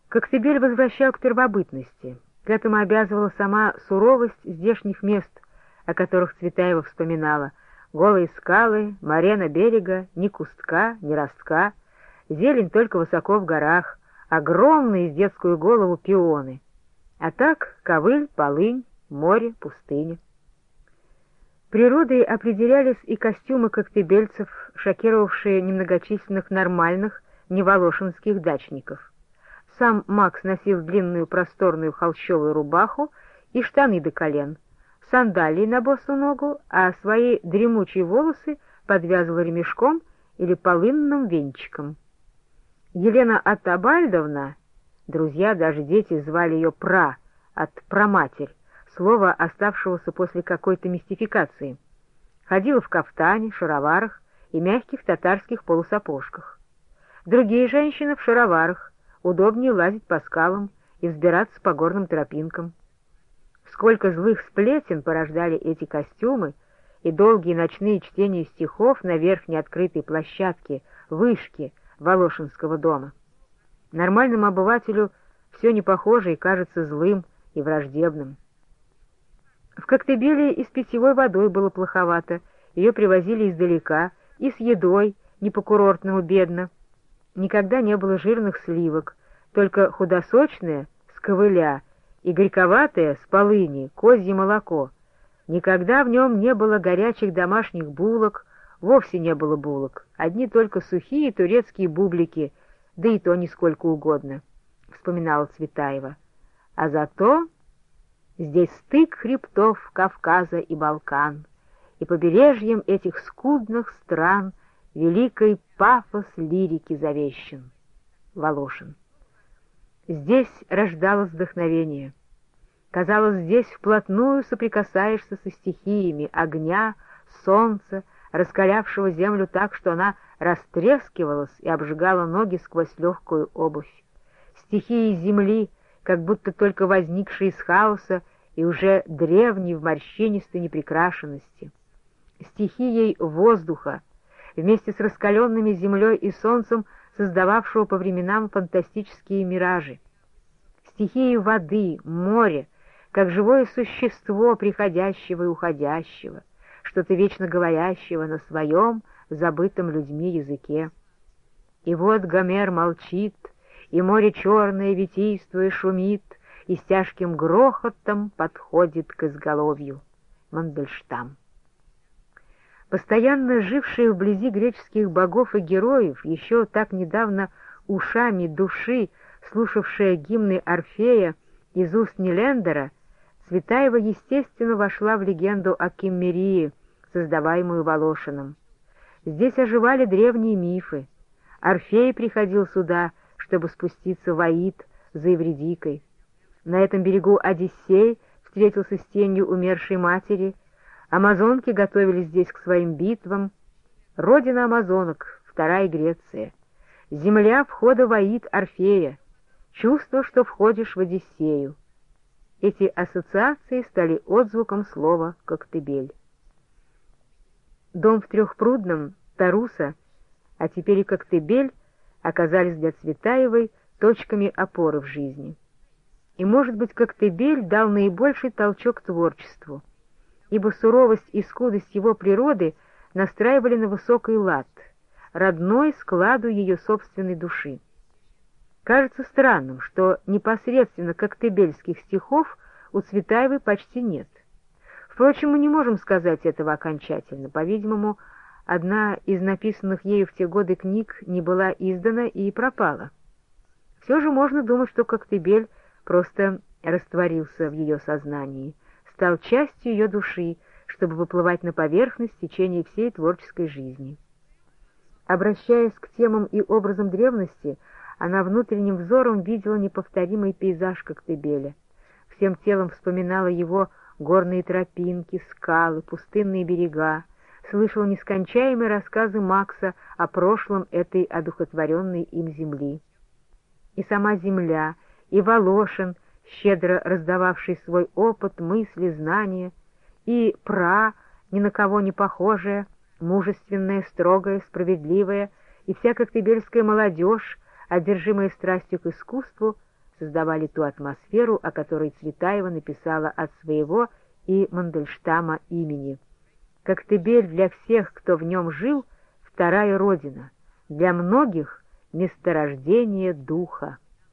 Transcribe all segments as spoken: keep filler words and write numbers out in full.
Коктебель возвращал к первобытности. К этому обязывала сама суровость здешних мест, о которых Цветаева вспоминала. Голые скалы, морена берега, ни кустка, ни ростка, зелень только высоко в горах, огромные с детскую голову пионы. А так ковыль, полынь, море, пустыня. Природой определялись и костюмы коктебельцев, шокировавшие немногочисленных нормальных неволошинских дачников. Сам Макс носил длинную просторную холщовую рубаху и штаны до колен, сандалии на босу ногу, а свои дремучие волосы подвязывал ремешком или полынным венчиком. Елена Атабальдовна, друзья, даже дети звали ее «пра» от «праматерь», слово, оставшегося после какой-то мистификации, ходила в кафтане, шароварах и мягких татарских полусапожках. Другие женщины в шароварах, удобнее лазить по скалам и взбираться по горным тропинкам. Сколько злых сплетен порождали эти костюмы и долгие ночные чтения стихов на верхней открытой площадке, вышке Волошинского дома. Нормальному обывателю все не похоже и кажется злым и враждебным. В Коктебеле и с питьевой водой было плоховато, ее привозили издалека, и с едой, не по-курортному бедно. Никогда не было жирных сливок, только худосочное с ковыля и горьковатое с полыни, козье молоко. Никогда в нем не было горячих домашних булок, вовсе не было булок, одни только сухие турецкие бублики, да и то нисколько угодно, — вспоминала Цветаева. А зато здесь стык хребтов Кавказа и Балкан, и побережьем этих скудных стран великий пафос лирики завещен. Волошин. Здесь рождалось вдохновение. Казалось, здесь вплотную соприкасаешься со стихиями огня, солнца, раскалявшего землю так, что она растрескивалась и обжигала ноги сквозь легкую обувь. Стихии земли, как будто только возникшие из хаоса и уже древней в морщинистой неприкрашенности. Стихией воздуха, вместе с раскаленными землей и солнцем, создававшего по временам фантастические миражи. Стихией воды, моря, как живое существо приходящего и уходящего, что-то вечно говорящего на своем, забытом людьми языке. И вот Гомер молчит, и море черное витийствуя шумит, и с тяжким грохотом подходит к изголовью. Мандельштам. Постоянно жившие вблизи греческих богов и героев, еще так недавно ушами души, слушавшая гимны Орфея из уст Нелендера, Цветаева, естественно, вошла в легенду о Киммерии, создаваемую Волошиным. Здесь оживали древние мифы. Орфей приходил сюда, чтобы спуститься в Аид за Эвридикой. На этом берегу Одиссей встретился с тенью умершей матери. Амазонки готовились здесь к своим битвам. Родина амазонок, вторая Греция. Земля входа в Аид Орфея. Чувство, что входишь в Одиссею. Эти ассоциации стали отзвуком слова «Коктебель». Дом в Трехпрудном, Таруса, а теперь и Коктебель оказались для Цветаевой точками опоры в жизни. И, может быть, Коктебель дал наибольший толчок творчеству, ибо суровость и скудость его природы настраивали на высокий лад, родной складу ее собственной души. Кажется странным, что непосредственно коктебельских стихов у Цветаевой почти нет. Впрочем, мы не можем сказать этого окончательно. По-видимому, одна из написанных ею в те годы книг не была издана и пропала. Все же можно думать, что Коктебель просто растворился в ее сознании, стал частью ее души, чтобы выплывать на поверхность в течение всей творческой жизни. Обращаясь к темам и образам древности, она внутренним взором видела неповторимый пейзаж Коктебеля, всем телом вспоминала его горные тропинки, скалы, пустынные берега, слышала нескончаемые рассказы Макса о прошлом этой одухотворенной им земли. И сама земля, и Волошин, щедро раздававший свой опыт, мысли, знания, и Пра, ни на кого не похожая, мужественная, строгая, справедливая, и вся коктебельская молодежь, одержимая страстью к искусству, создавали ту атмосферу, о которой Цветаева написала от своего и Мандельштама имени. Коктебель для всех, кто в нем жил, вторая родина, для многих — месторождение духа.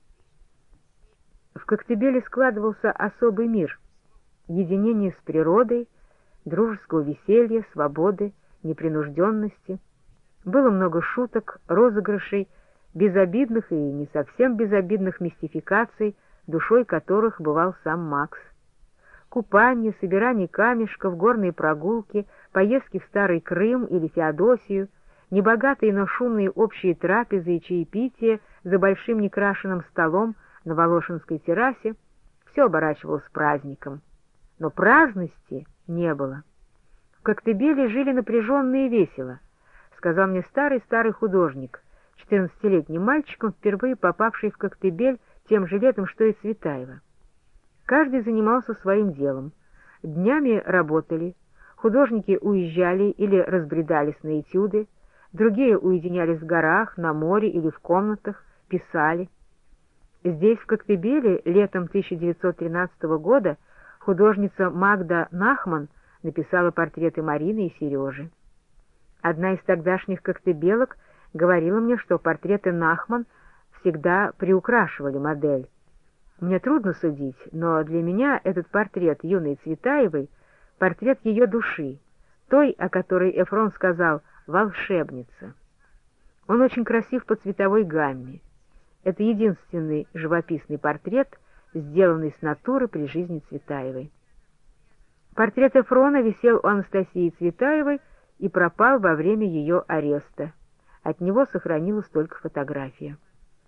В Коктебеле складывался особый мир, единение с природой, дружеского веселья, свободы, непринужденности. Было много шуток, розыгрышей, безобидных и не совсем безобидных мистификаций, душой которых бывал сам Макс. Купание, собирание камешков, горные прогулки, поездки в Старый Крым или Феодосию, небогатые, но шумные общие трапезы и чаепития за большим некрашенным столом на Волошинской террасе — все оборачивалось праздником. Но праздности не было. В Коктебеле жили напряженно и весело, сказал мне старый-старый художник, четырнадцатилетним мальчиком, впервые попавший в Коктебель тем же летом, что и Цветаева. Каждый занимался своим делом. Днями работали, художники уезжали или разбредались на этюды, другие уединялись в горах, на море или в комнатах, писали. Здесь, в Коктебеле, летом тысяча девятьсот тринадцатого года художница Магда Нахман написала портреты Марины и Сережи. Одна из тогдашних коктебелок говорила мне, что портреты Нахман всегда приукрашивали модель. Мне трудно судить, но для меня этот портрет юной Цветаевой — портрет ее души, той, о которой Эфрон сказал «волшебница». Он очень красив по цветовой гамме. Это единственный живописный портрет, сделанный с натуры при жизни Цветаевой. Портрет Эфрона висел у Анастасии Цветаевой и пропал во время ее ареста. От него сохранилась только фотография.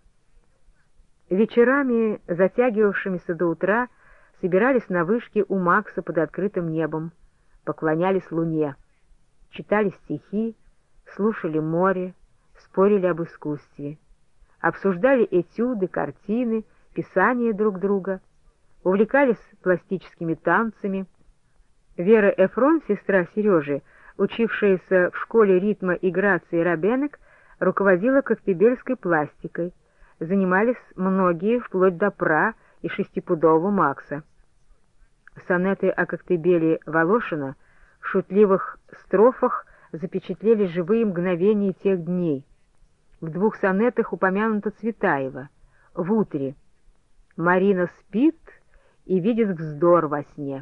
Вечерами, затягивавшимися до утра, собирались на вышке у Макса под открытым небом, поклонялись луне, читали стихи, слушали море, спорили об искусстве, обсуждали этюды, картины, писания друг друга, увлекались пластическими танцами. Вера Эфрон, сестра Сережи, учившаяся в школе ритма и грации Робенек, руководила коктебельской пластикой. Занимались многие, вплоть до Пра и шестипудового Макса. Сонеты о Коктебеле Волошина в шутливых строфах запечатлели живые мгновения тех дней. В двух сонетах упомянута Цветаева. В утре «Марина спит и видит вздор во сне».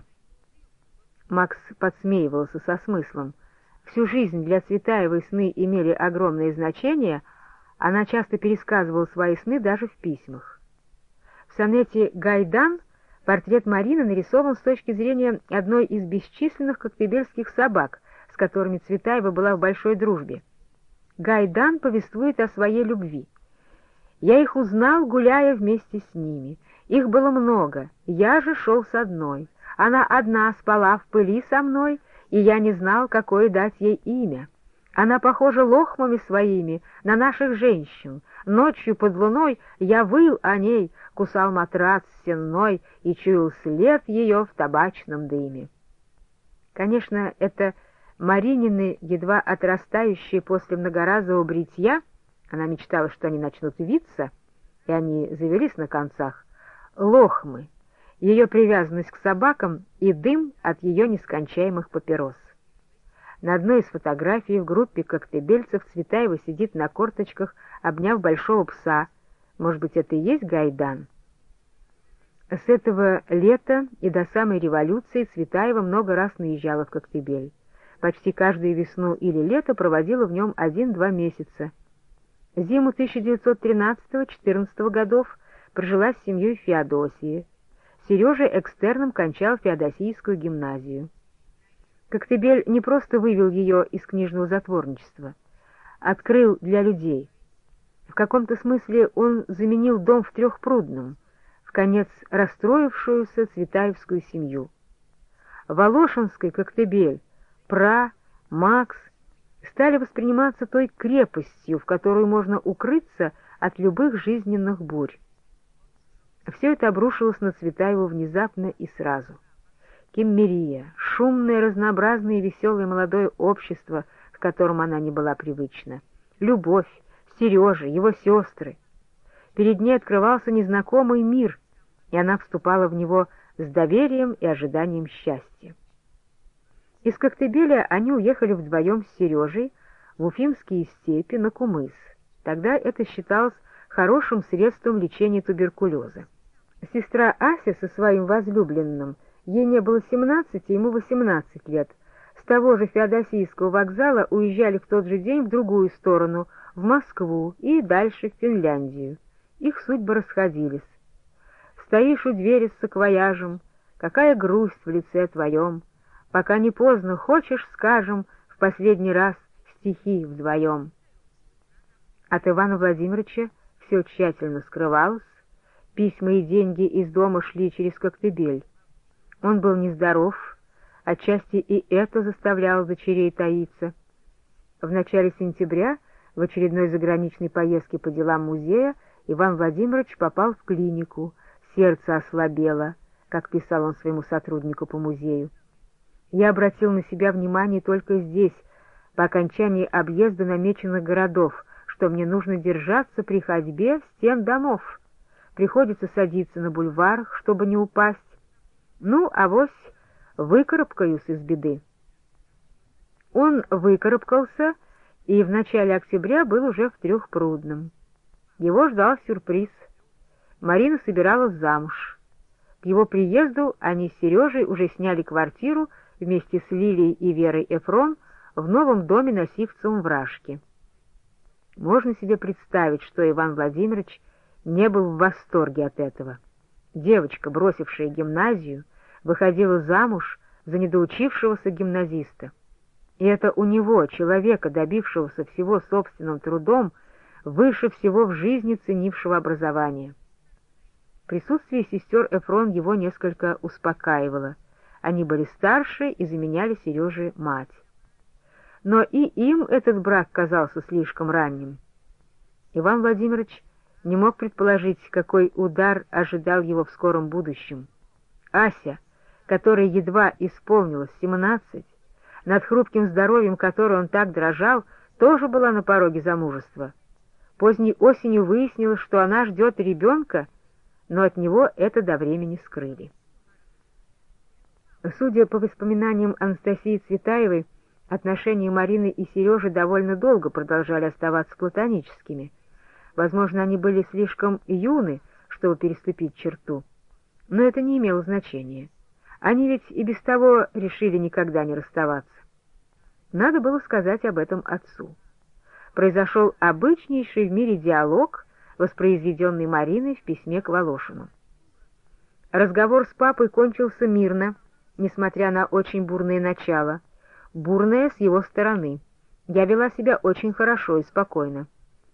Макс подсмеивался со смыслом. Всю жизнь для Цветаевой сны имели огромное значение, она часто пересказывала свои сны даже в письмах. В сонете «Гайдан» портрет Марины нарисован с точки зрения одной из бесчисленных коктебельских собак, с которыми Цветаева была в большой дружбе. Гайдан повествует о своей любви. «Я их узнал, гуляя вместе с ними. Их было много, я же шел с одной. Она одна спала в пыли со мной, и я не знал, какое дать ей имя. Она похожа лохмами своими на наших женщин. Ночью под луной я выл о ней, кусал матрац сенной и чуял след ее в табачном дыме». Конечно, это Маринины, едва отрастающие после многоразового бритья, она мечтала, что они начнут виться, и они завелись на концах, лохмы, ее привязанность к собакам и дым от ее нескончаемых папирос. На одной из фотографий в группе коктебельцев Цветаева сидит на корточках, обняв большого пса. Может быть, это и есть Гайдан? С этого лета и до самой революции Цветаева много раз наезжала в Коктебель. Почти каждую весну или лето проводила в нем один-два месяца. Зиму тысяча девятьсот тринадцатого-четырнадцатого годов прожила с семьей в Феодосии. Сережа экстерном кончал Феодосийскую гимназию. Коктебель не просто вывел ее из книжного затворничества, открыл для людей. В каком-то смысле он заменил дом в Трехпрудном, вконец расстроившуюся цветаевскую семью. Волошинский Коктебель, Пра, Макс стали восприниматься той крепостью, в которую можно укрыться от любых жизненных бурь. Все это обрушилось на Цветаеву внезапно и сразу. Киммерия, шумное, разнообразное и веселое молодое общество, к которому она не была привычна, любовь, Сережа, его сестры. Перед ней открывался незнакомый мир, и она вступала в него с доверием и ожиданием счастья. Из Коктебеля они уехали вдвоем с Сережей в Уфимские степи на Кумыс. Тогда это считалось хорошим средством лечения туберкулеза. Сестра Ася со своим возлюбленным, ей не было семнадцати, ему восемнадцать лет, с того же Феодосийского вокзала уезжали в тот же день в другую сторону, в Москву и дальше в Финляндию. Их судьбы расходились. Стоишь у двери с саквояжем, какая грусть в лице твоем, пока не поздно, хочешь, скажем, в последний раз стихи вдвоем. От Ивана Владимировича все тщательно скрывалось, письма и деньги из дома шли через Коктебель. Он был нездоров, отчасти и это заставляло дочерей таиться. В начале сентября, в очередной заграничной поездке по делам музея, Иван Владимирович попал в клинику, сердце ослабело, как писал он своему сотруднику по музею. Я обратил на себя внимание только здесь, по окончании объезда намеченных городов, что мне нужно держаться при ходьбе стен домов. Приходится садиться на бульварах, чтобы не упасть. Ну, авось выкарабкаюсь из беды. Он выкарабкался и в начале октября был уже в Трехпрудном. Его ждал сюрприз. Марина собиралась замуж. К его приезду они с Сережей уже сняли квартиру вместе с Лилией и Верой Эфрон в новом доме на Сивцевом Вражке. Можно себе представить, что Иван Владимирович не был в восторге от этого. Девочка, бросившая гимназию, выходила замуж за недоучившегося гимназиста. И это у него, человека, добившегося всего собственным трудом, выше всего в жизни ценившего образования. Присутствие сестер Эфрон его несколько успокаивало. Они были старше и заменяли Сереже мать. Но и им этот брак казался слишком ранним. Иван Владимирович не мог предположить, какой удар ожидал его в скором будущем. Ася, которой едва исполнилось семнадцать, над хрупким здоровьем которой он так дрожал, тоже была на пороге замужества. Поздней осенью выяснилось, что она ждет ребенка, но от него это до времени скрыли. Судя по воспоминаниям Анастасии Цветаевой, отношения Марины и Сережи довольно долго продолжали оставаться платоническими. Возможно, они были слишком юны, чтобы переступить черту. Но это не имело значения. Они ведь и без того решили никогда не расставаться. Надо было сказать об этом отцу. Произошел обычнейший в мире диалог, воспроизведенный Мариной в письме к Волошину. Разговор с папой кончился мирно, несмотря на очень бурное начало. Бурное с его стороны. Я вела себя очень хорошо и спокойно.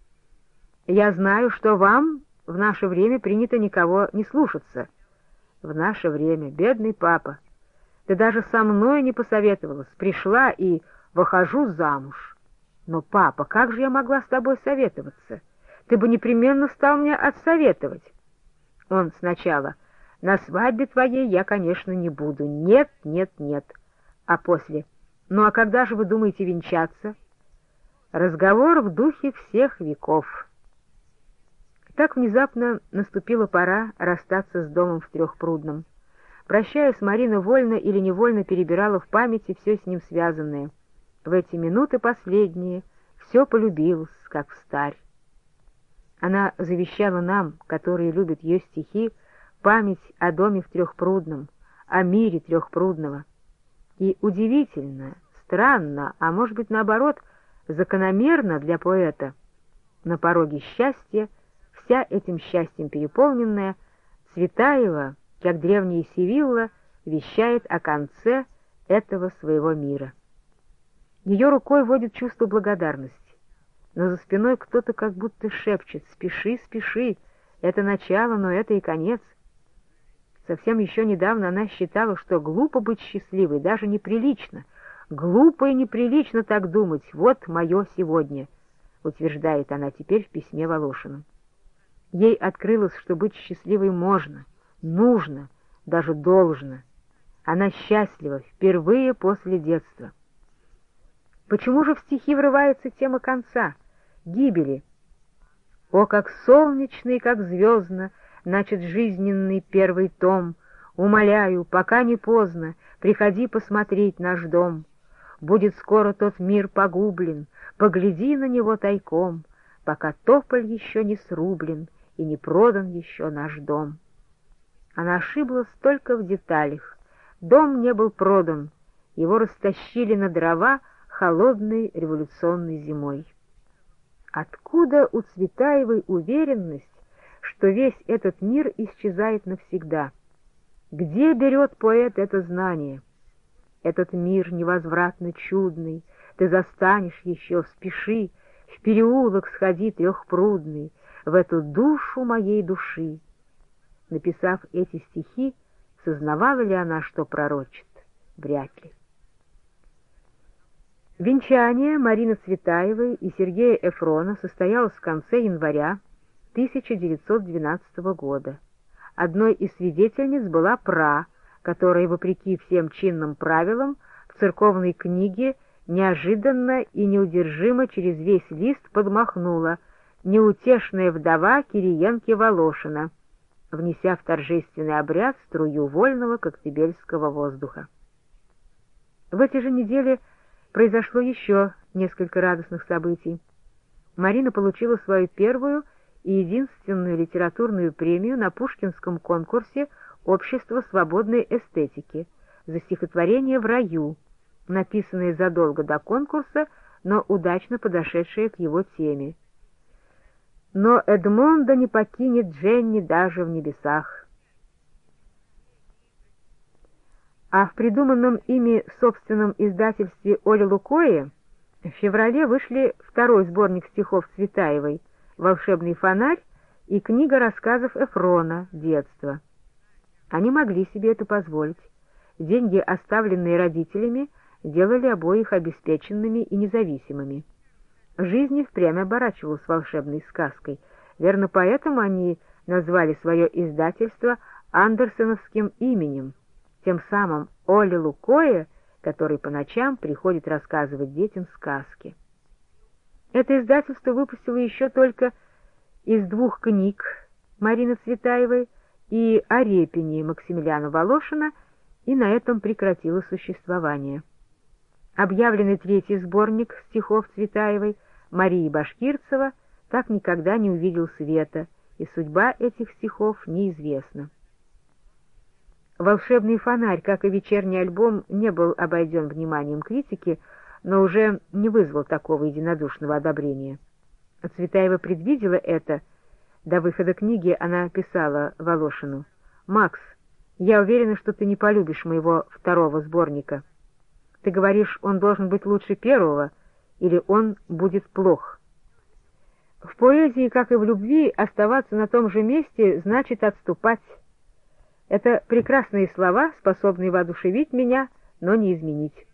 Я знаю, что вам в наше время принято никого не слушаться. В наше время, бедный папа, ты даже со мной не посоветовалась, пришла и выхожу замуж. Но, папа, как же я могла с тобой советоваться? Ты бы непременно стал мне отсоветовать. Он сначала: на свадьбе твоей я, конечно, не буду. Нет, нет, нет. А после: ну а когда же вы думаете венчаться? Разговор в духе всех веков. Так внезапно наступила пора расстаться с домом в Трехпрудном. Прощаясь, Марина вольно или невольно перебирала в памяти все с ним связанное. В эти минуты последние все полюбилось, как встарь. Она завещала нам, которые любят ее стихи, память о доме в Трехпрудном, о мире Трехпрудного. И удивительно, странно, а может быть, наоборот, закономерно для поэта, на пороге счастья, вся этим счастьем переполненная, Цветаева, как древняя Сивилла, вещает о конце этого своего мира. Ее рукой водит чувство благодарности, но за спиной кто-то как будто шепчет: «Спеши, спеши, это начало, но это и конец». Совсем еще недавно она считала, что глупо быть счастливой, даже неприлично. Глупо и неприлично так думать, вот мое сегодня, утверждает она теперь в письме Волошину. Ей открылось, что быть счастливой можно, нужно, даже должно. Она счастлива впервые после детства. Почему же в стихи врывается тема конца, гибели? О, как солнечный, как звездно, начат жизненный первый том! Умоляю, пока не поздно, приходи посмотреть наш дом. Будет скоро тот мир погублен, погляди на него тайком, пока тополь еще не срублен и не продан еще наш дом. Она ошиблась только в деталях. Дом не был продан, его растащили на дрова холодной революционной зимой. Откуда у Цветаевой уверенность, что весь этот мир исчезает навсегда? Где берет поэт это знание? Этот мир невозвратно чудный, ты застанешь еще, спеши, в переулок сходи трехпрудный, в эту душу моей души. Написав эти стихи, сознавала ли она, что пророчит? Вряд ли. Венчание Марины Цветаевой и Сергея Эфрона состоялось в конце января тысяча девятьсот двенадцатого года. Одной из свидетельниц была Пра, которая, вопреки всем чинным правилам, в церковной книге неожиданно и неудержимо через весь лист подмахнула «Неутешная вдова Кириенки-Волошина», внеся в торжественный обряд струю вольного коктебельского воздуха. В эти же недели произошло еще несколько радостных событий. Марина получила свою первую и единственную литературную премию на Пушкинском конкурсе «Общество свободной эстетики» за стихотворение «В раю», написанное задолго до конкурса, но удачно подошедшее к его теме. «Но Эдмонда не покинет Дженни даже в небесах». А в придуманном ими собственном издательстве Оли Лукои в феврале вышли второй сборник стихов Цветаевой «Волшебный фонарь» и книга рассказов Эфрона «Детство». Они могли себе это позволить. Деньги, оставленные родителями, делали обоих обеспеченными и независимыми. Жизнь и впрямь оборачивалась волшебной сказкой. Верно, поэтому они назвали свое издательство андерсоновским именем, тем самым Оле Лукои, который по ночам приходит рассказывать детям сказки. Это издательство выпустило еще только из двух книг Марины Цветаевой и о Репине Максимилиана Волошина, и на этом прекратило существование. Объявленный третий сборник стихов Цветаевой Марии Башкирцева так никогда не увидел света, и судьба этих стихов неизвестна. «Волшебный фонарь», как и вечерний альбом, не был обойден вниманием критики, но уже не вызвал такого единодушного одобрения. Цветаева предвидела это. До выхода книги она писала Волошину: «Макс, я уверена, что ты не полюбишь моего второго сборника. Ты говоришь, он должен быть лучше первого, или он будет плох». В поэзии, как и в любви, оставаться на том же месте значит отступать. Это прекрасные слова, способные воодушевить меня, но не изменить.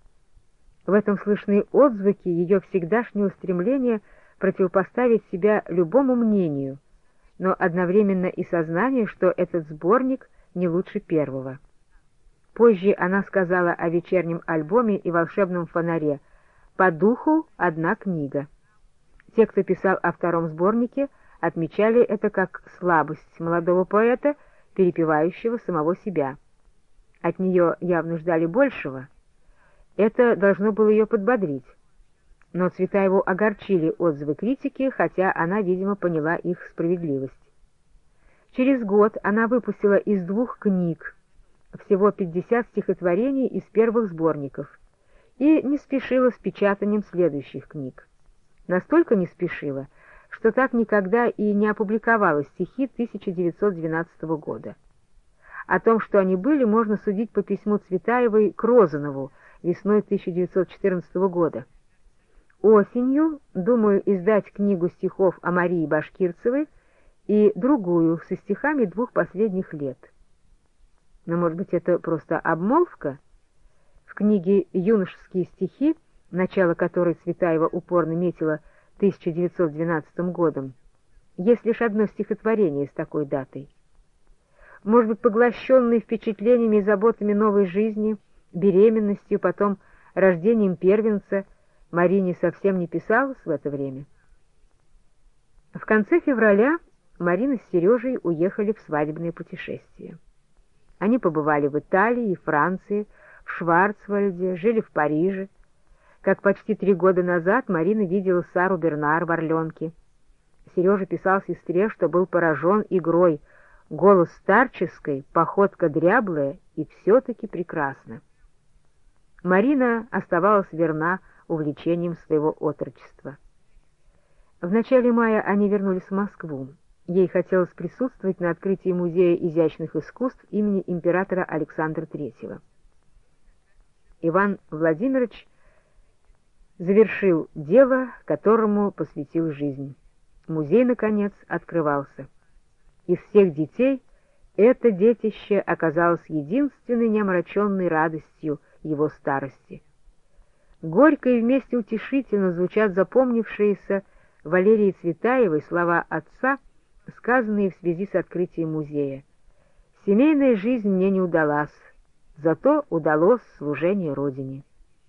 В этом слышны отзвуки ее всегдашнего стремления противопоставить себя любому мнению, но одновременно и сознание, что этот сборник не лучше первого. Позже она сказала о вечернем альбоме и волшебном фонаре: «По духу одна книга». Те, кто писал о втором сборнике, отмечали это как слабость молодого поэта, перепевающего самого себя. От нее явно ждали большего. Это должно было ее подбодрить. Но Цветаеву огорчили отзывы критики, хотя она, видимо, поняла их справедливость. Через год она выпустила из двух книг всего пятьдесят стихотворений из первых сборников и не спешила с печатанием следующих книг. Настолько не спешила, что так никогда и не опубликовала стихи тысяча девятьсот двенадцатого года. О том, что они были, можно судить по письму Цветаевой к Розанову весной тысяча девятьсот четырнадцатого года. «Осенью думаю издать книгу стихов о Марии Башкирцевой и другую со стихами двух последних лет». Но, может быть, это просто обмолвка? В книге «Юношеские стихи», начало которой Цветаева упорно метила тысяча девятьсот двенадцатым годом, есть лишь одно стихотворение с такой датой. Может быть, поглощенный впечатлениями и заботами новой жизни, беременностью, потом рождением первенца, Марине совсем не писалось в это время? В конце февраля Марина с Сережей уехали в свадебное путешествие. Они побывали в Италии и Франции, в Шварцвальде, жили в Париже. Как почти три года назад Марина видела Сару Бернар в «Орленке». Сережа писал сестре, что был поражен игрой, голос старческой, походка дряблая и все-таки прекрасно. Марина оставалась верна увлечением своего отрочества. В начале мая они вернулись в Москву. Ей хотелось присутствовать на открытии Музея изящных искусств имени императора Александра Третьего. Иван Владимирович завершил дело, которому посвятил жизнь. Музей, наконец, открывался. Из всех детей это детище оказалось единственной неомраченной радостью его старости. Горько и вместе утешительно звучат запомнившиеся Валерии Цветаевой слова отца, сказанные в связи с открытием музея. «Семейная жизнь мне не удалась, зато удалось служение Родине».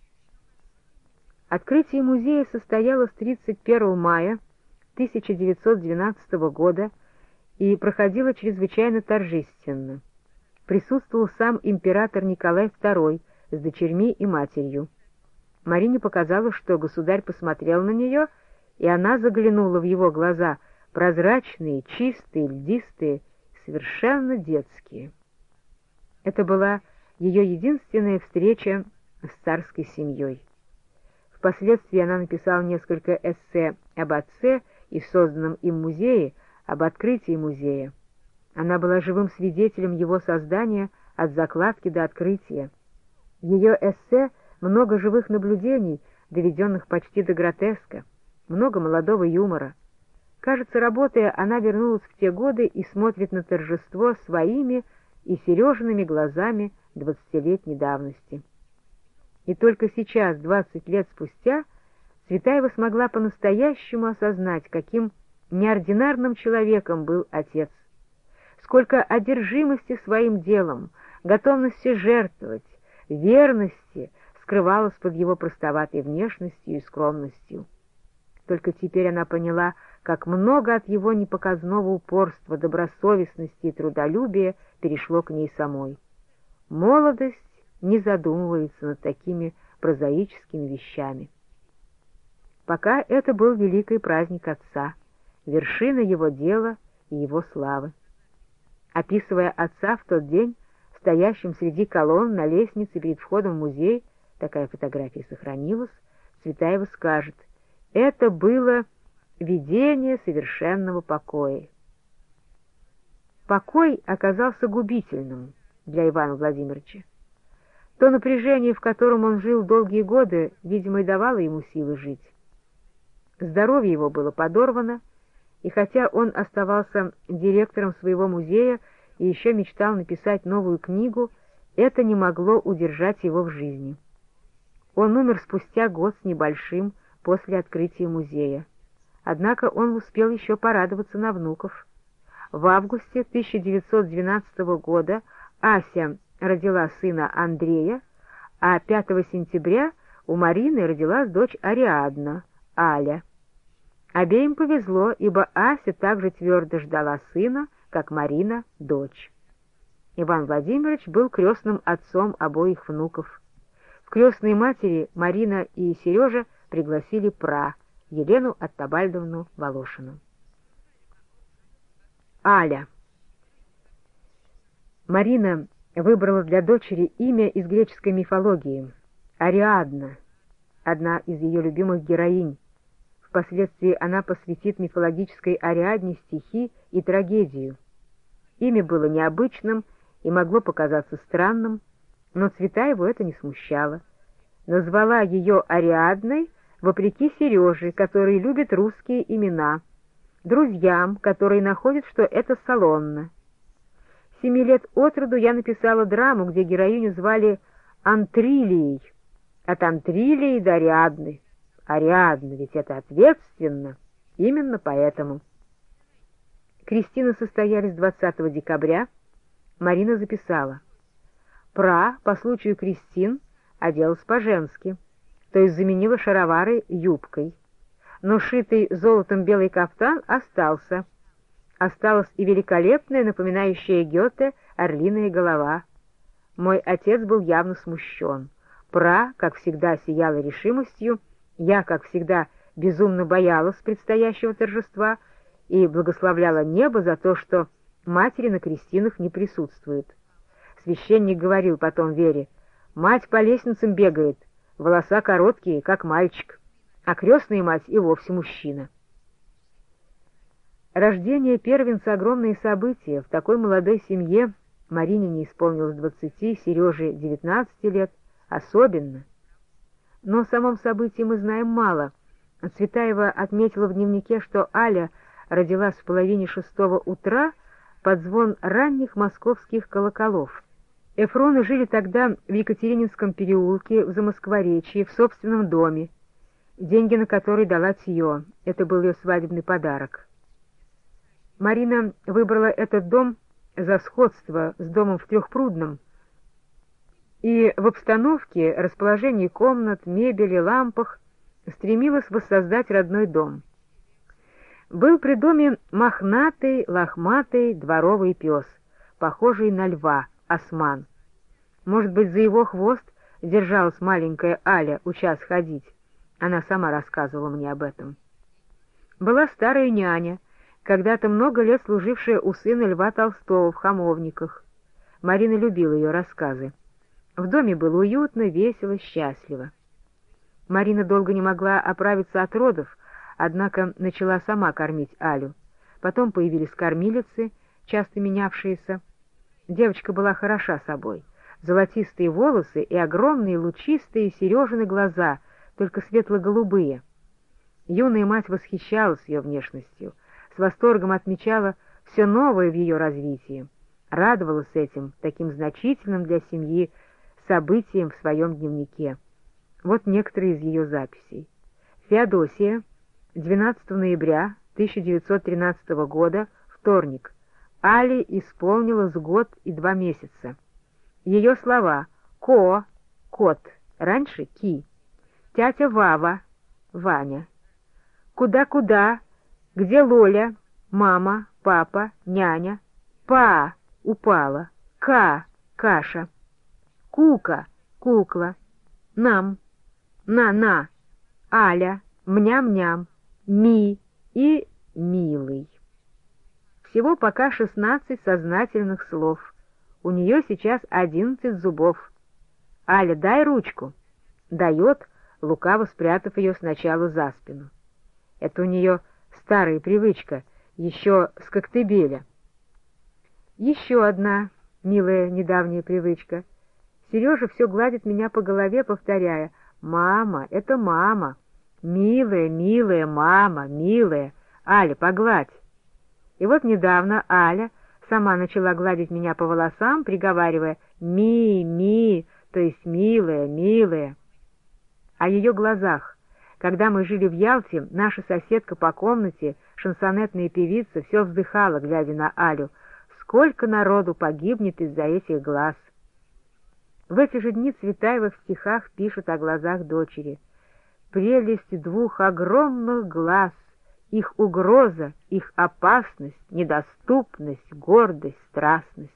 Открытие музея состоялось тридцать первого мая тысяча девятьсот двенадцатого года и проходило чрезвычайно торжественно. Присутствовал сам император Николай Второй с дочерьми и матерью. Марине показалось, что государь посмотрел на нее, и она заглянула в его глаза, прозрачные, чистые, льдистые, совершенно детские. Это была ее единственная встреча с царской семьей. Впоследствии она написала несколько эссе об отце и созданном им музее, об открытии музея. Она была живым свидетелем его создания от закладки до открытия. В ее эссе много живых наблюдений, доведенных почти до гротеска, много молодого юмора. Кажется, работая, она вернулась в те годы и смотрит на торжество своими и Сережиными глазами двадцатилетней давности. И только сейчас, двадцать лет спустя, Цветаева смогла по-настоящему осознать, каким неординарным человеком был отец. Сколько одержимости своим делом, готовности жертвовать, верности скрывалось под его простоватой внешностью и скромностью. Только теперь она поняла, как много от его непоказного упорства, добросовестности и трудолюбия перешло к ней самой. Молодость не задумывается над такими прозаическими вещами. Пока это был великий праздник отца, вершина его дела и его славы. Описывая отца в тот день, стоящим среди колонн на лестнице перед входом в музей, такая фотография сохранилась, Цветаева скажет: «Это было видение совершенного покоя». Покой оказался губительным для Ивана Владимировича. То напряжение, в котором он жил долгие годы, видимо, и давало ему силы жить. Здоровье его было подорвано, и хотя он оставался директором своего музея и еще мечтал написать новую книгу, это не могло удержать его в жизни. Он умер спустя год с небольшим после открытия музея. Однако он успел еще порадоваться на внуков. В августе тысяча девятьсот двенадцатого года Ася родила сына Андрея, а пятого сентября у Марины родилась дочь Ариадна, Аля. Обеим повезло, ибо Ася также твердо ждала сына, как Марина — дочь. Иван Владимирович был крестным отцом обоих внуков. В крестные матери Марина и Сережа пригласили пра, Елену Оттабальдовну Волошину. Аля. Марина выбрала для дочери имя из греческой мифологии — Ариадна, одна из ее любимых героинь. Впоследствии она посвятит мифологической Ариадне стихи и трагедию. Имя было необычным и могло показаться странным, но Цветаеву это не смущало. Назвала ее Ариадной вопреки Сереже, который любит русские имена, друзьям, которые находят, что это салонно. Семи лет от роду я написала драму, где героиню звали Антрилией, от Антрилии до Ариадны. Ариадна, ведь это ответственно, именно поэтому. Крестины состоялись двадцатого декабря. Марина записала: «Пра по случаю крестин оделась по-женски, то есть заменила шаровары юбкой. но шитый золотом белый кафтан остался. Осталась и великолепная, напоминающая Гёте, орлиная голова. Мой отец был явно смущен. Пра, как всегда, сияла решимостью, я, как всегда, безумно боялась предстоящего торжества и благословляла небо за то, что матери на крестинах не присутствует. Священник говорил потом Вере: «Мать по лестницам бегает, волоса короткие, как мальчик, а крестная мать и вовсе мужчина». Рождение первенца — огромные события. В такой молодой семье, Марине не исполнилось двадцати, Сереже девятнадцати лет, особенно. Но о самом событии мы знаем мало. Цветаева отметила в дневнике, что Аля родилась в половине шестого утра под звон ранних московских колоколов. Эфроны жили тогда в Екатерининском переулке, в Замоскворечье, в собственном доме, деньги на который дала Тьё. Это был ее свадебный подарок. Марина выбрала этот дом за сходство с домом в Трехпрудном, и в обстановке, расположении комнат, мебели, лампах стремилась воссоздать родной дом. Был при доме мохнатый, лохматый дворовый пес, похожий на льва, Осман. Может быть, за его хвост держалась маленькая Аля, учась ходить. Она сама рассказывала мне об этом. Была старая няня, когда-то много лет служившая у сына Льва Толстого в Хамовниках. Марина любила ее рассказы. В доме было уютно, весело, счастливо. Марина долго не могла оправиться от родов, однако начала сама кормить Алю. Потом появились кормилицы, часто менявшиеся. Девочка была хороша собой. Золотистые волосы и огромные лучистые Сережины глаза, только светло-голубые. Юная мать восхищалась ее внешностью, с восторгом отмечала все новое в ее развитии, радовалась этим, таким значительным для семьи, событием в своем дневнике. Вот некоторые из ее записей. Феодосия, двенадцатого ноября тысяча девятьсот тринадцатого года, вторник. Але исполнилось год и два месяца. Ее слова: «Ко» — кот, раньше «ки», «тятя Вава» — Ваня, «куда-куда», «где Лоля», «мама», «папа», «няня», «па» — упала, «ка» — каша, «кука» — кукла, «нам», «на-на», «аля», «мням-ням», «ми» и «милый». Всего пока шестнадцать сознательных слов. У нее сейчас одиннадцать зубов. «Аля, дай ручку». Дает, лукаво спрятав ее сначала за спину. Это у нее старая привычка, еще с Коктебеля. Еще одна милая недавняя привычка. Сережа все гладит меня по голове, повторяя: «Мама, это мама! Милая, милая мама, милая! Аля, погладь!» И вот недавно Аля сама начала гладить меня по волосам, приговаривая «ми, ми», то есть «милая, милая». О ее глазах. Когда мы жили в Ялте, наша соседка по комнате, шансонетная певица, все вздыхала, глядя на Алю. Сколько народу погибнет из-за этих глаз! В эти же дни Цветаева в стихах пишет о глазах дочери. «Прелесть двух огромных глаз, их угроза, их опасность, недоступность, гордость, страстность».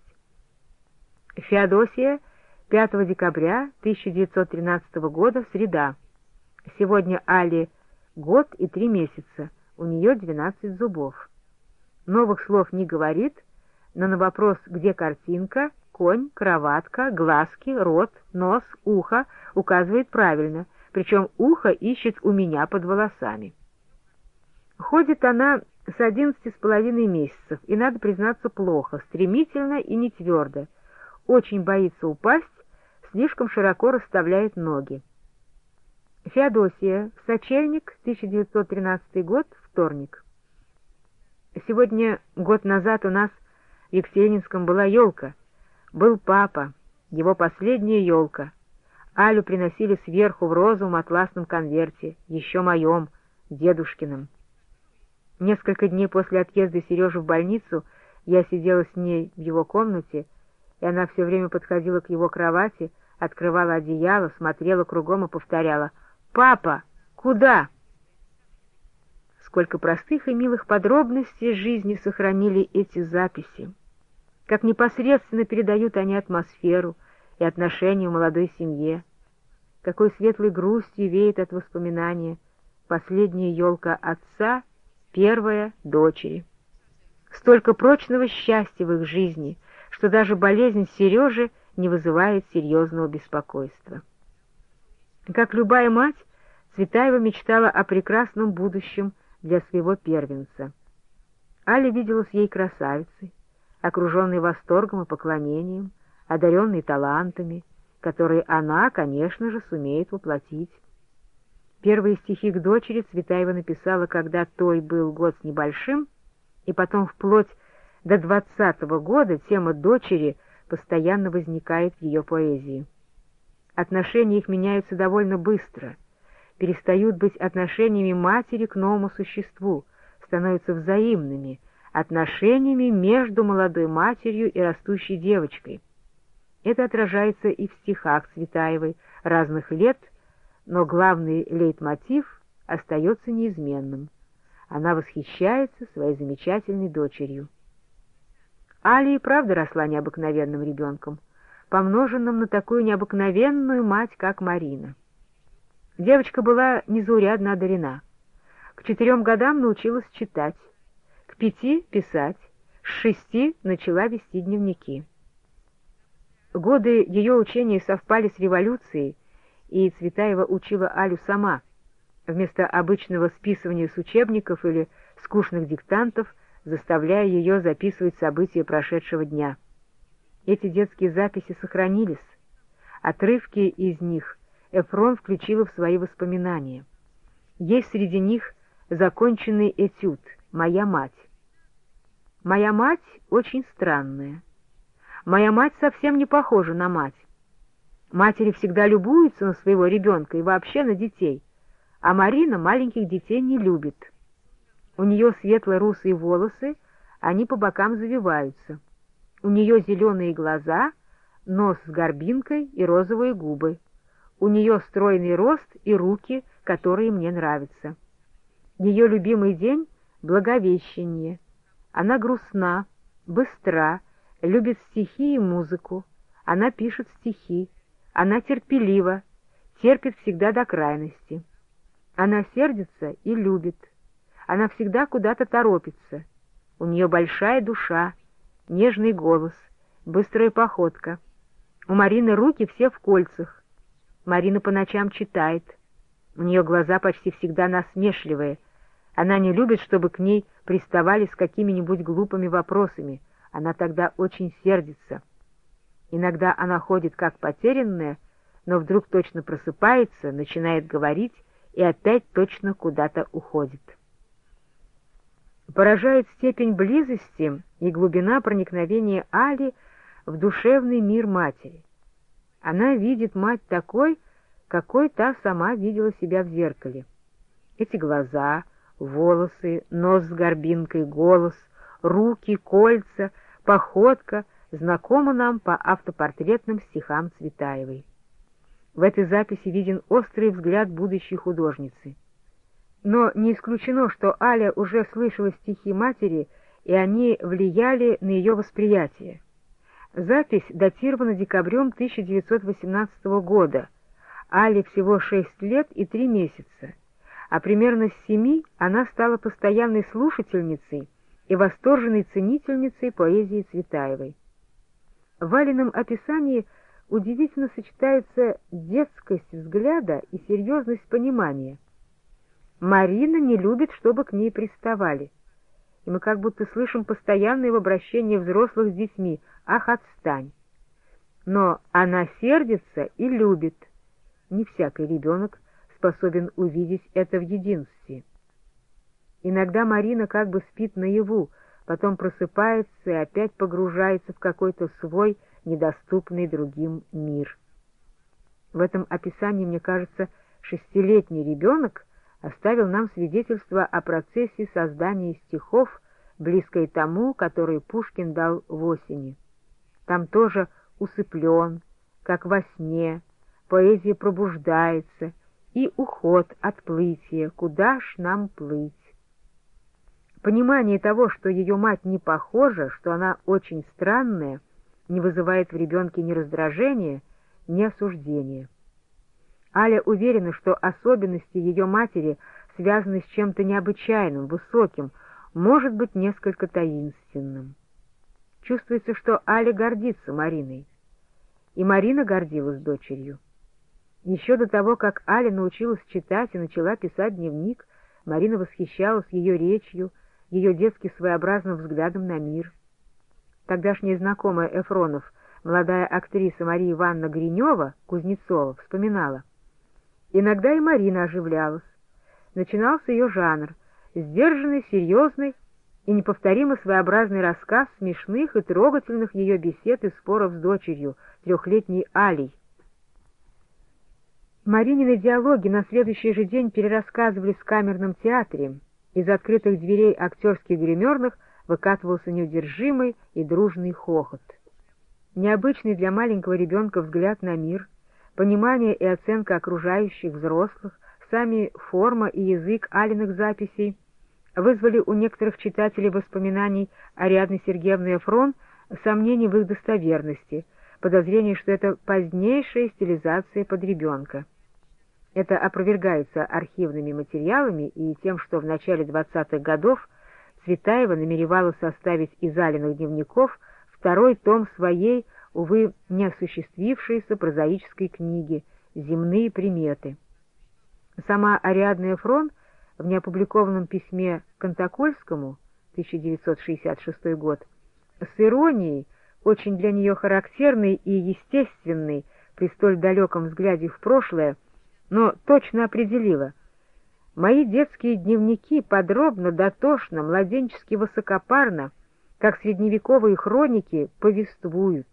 Феодосия, пятого декабря тысяча девятьсот тринадцатого года, среда. Сегодня Але год и три месяца, у нее двенадцать зубов. Новых слов не говорит, но на вопрос «где картинка?» конь, кроватка, глазки, рот, нос, ухо указывает правильно, причем ухо ищет у меня под волосами. Ходит она с одиннадцати с половиной месяцев, и, надо признаться, плохо, стремительно и не твердо. Очень боится упасть, слишком широко расставляет ноги. Феодосия, сочельник, тысяча девятьсот тринадцатый год, вторник. Сегодня, год назад, у нас в Екатерининском была елка. Был папа, его последняя елка. Алю приносили сверху в розовом атласном конверте, еще моем, дедушкиным. Несколько дней после отъезда Сережи в больницу я сидела с ней в его комнате, и она все время подходила к его кровати, открывала одеяло, смотрела кругом и повторяла: «Папа, куда?» сколько простых и милых подробностей жизни сохранили эти записи, как непосредственно передают они атмосферу и отношения в молодой семье, какой светлой грустью веет от воспоминания последняя елка отца, первая дочери. Столько прочного счастья в их жизни, что даже болезнь Сережи не вызывает серьезного беспокойства. Как любая мать, Цветаева мечтала о прекрасном будущем для своего первенца. Аля виделась ей красавицей, окруженной восторгом и поклонением, одаренной талантами, которые она, конечно же, сумеет воплотить. Первые стихи к дочери Цветаева написала, когда той был год с небольшим, и потом вплоть до двадцатого года тема дочери постоянно возникает в ее поэзии. Отношения их меняются довольно быстро, перестают быть отношениями матери к новому существу, становятся взаимными, отношениями между молодой матерью и растущей девочкой. Это отражается и в стихах Цветаевой разных лет, но главный лейтмотив остается неизменным. Она восхищается своей замечательной дочерью. Аля и правда росла необыкновенным ребенком, помноженным на такую необыкновенную мать, как Марина. Девочка была незаурядно одарена. К четырем годам научилась читать, к пяти — писать, с шести начала вести дневники. Годы ее учения совпали с революцией, и Цветаева учила Алю сама, вместо обычного списывания с учебников или скучных диктантов, заставляя ее записывать события прошедшего дня. Эти детские записи сохранились. Отрывки из них Эфрон включила в свои воспоминания. Есть среди них законченный этюд «Моя мать». «Моя мать очень странная. Моя мать совсем не похожа на мать. Матери всегда любуются на своего ребенка и вообще на детей, а Марина маленьких детей не любит. У нее светло-русые волосы, они по бокам завиваются. У нее зеленые глаза, нос с горбинкой и розовые губы. У нее стройный рост и руки, которые мне нравятся. Ее любимый день — Благовещение. Она грустна, быстра, любит стихи и музыку. Она пишет стихи. Она терпелива, терпит всегда до крайности. Она сердится и любит. Она всегда куда-то торопится. У нее большая душа, нежный голос, быстрая походка. У Марины руки все в кольцах. Марина по ночам читает. У нее глаза почти всегда насмешливые. Она не любит, чтобы к ней приставали с какими-нибудь глупыми вопросами. Она тогда очень сердится. Иногда она ходит как потерянная, но вдруг точно просыпается, начинает говорить и опять точно куда-то уходит. Поражает степень близости и глубина проникновения Али в душевный мир матери. Она видит мать такой, какой та сама видела себя в зеркале. Эти глаза, волосы, нос с горбинкой, голос, руки, кольца, походка знакомы нам по автопортретным стихам Цветаевой. В этой записи виден острый взгляд будущей художницы. Но не исключено, что Аля уже слышала стихи матери, и они влияли на ее восприятие. Запись датирована декабрем тысяча девятьсот восемнадцатого года. Але всего шесть лет и три месяца, а примерно с семи она стала постоянной слушательницей и восторженной ценительницей поэзии Цветаевой. В Алином описании удивительно сочетается детскость взгляда и серьезность понимания. Марина не любит, чтобы к ней приставали, и мы как будто слышим постоянное обращение взрослых с детьми: «Ах, отстань!» Но она сердится и любит. Не всякий ребенок способен увидеть это в единстве. Иногда Марина как бы спит наяву, потом просыпается и опять погружается в какой-то свой, недоступный другим мир. В этом описании, мне кажется, шестилетний ребенок оставил нам свидетельство о процессе создания стихов, близкой тому, который Пушкин дал в осени. Там тоже усыплен, как во сне, поэзия пробуждается, и уход, отплытие, куда ж нам плыть. Понимание того, что ее мать не похожа, что она очень странная, не вызывает в ребенке ни раздражения, ни осуждения. Аля уверена, что особенности ее матери связаны с чем-то необычайным, высоким, может быть, несколько таинственным. Чувствуется, что Аля гордится Мариной. И Марина гордилась дочерью. Еще до того, как Аля научилась читать и начала писать дневник, Марина восхищалась ее речью, ее детски своеобразным взглядом на мир. Тогдашняя знакомая Эфронов, молодая актриса Мария Ивановна Гринева, Кузнецова, вспоминала: иногда и Марина оживлялась. Начинался ее жанр — сдержанный, серьезный и неповторимо своеобразный рассказ смешных и трогательных ее бесед и споров с дочерью, трехлетней Алей. Маринины диалоги на следующий же день перерассказывались в камерном театре. Из открытых дверей актерских гримерных выкатывался неудержимый и дружный хохот. Необычный для маленького ребенка взгляд на мир, понимание и оценка окружающих взрослых, сами форма и язык Алиных записей вызвали у некоторых читателей воспоминаний Ариадны Сергеевны Эфрон сомнений в их достоверности, подозрение, что это позднейшая стилизация под ребенка. Это опровергается архивными материалами и тем, что в начале двадцатых годов Цветаева намеревалась составить из Алиных дневников второй том своей, увы, не осуществившейся прозаической книги «Земные приметы». Сама Ариадна Эфрон в неопубликованном письме Кантокольскому, тысяча девятьсот шестьдесят шестой год, с иронией, очень для нее характерной и естественной при столь далеком взгляде в прошлое, но точно определила: «Мои детские дневники подробно, дотошно, младенчески высокопарно, как средневековые хроники, повествуют».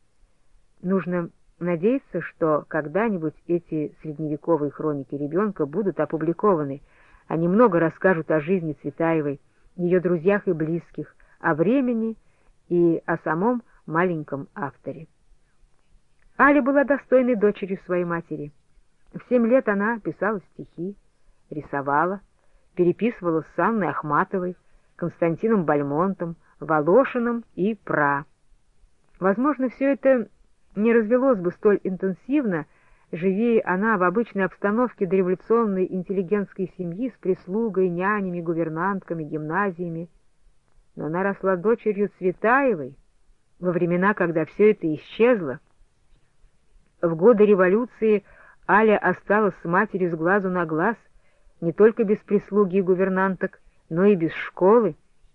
Нужно надеяться, что когда-нибудь эти средневековые хроники ребенка будут опубликованы. Они много расскажут о жизни Цветаевой, ее друзьях и близких, о времени и о самом маленьком авторе. Аля была достойной дочерью своей матери. В семь лет она писала стихи, рисовала, переписывала с Анной Ахматовой, Константином Бальмонтом, Волошиным и Пра. Возможно, все это не развелось бы столь интенсивно, живее она в обычной обстановке дореволюционной интеллигентской семьи с прислугой, нянями, гувернантками, гимназиями. Но она росла дочерью Цветаевой во времена, когда все это исчезло. В годы революции Аля осталась с матерью с глазу на глаз, не только без прислуги и гувернанток, но и без школы.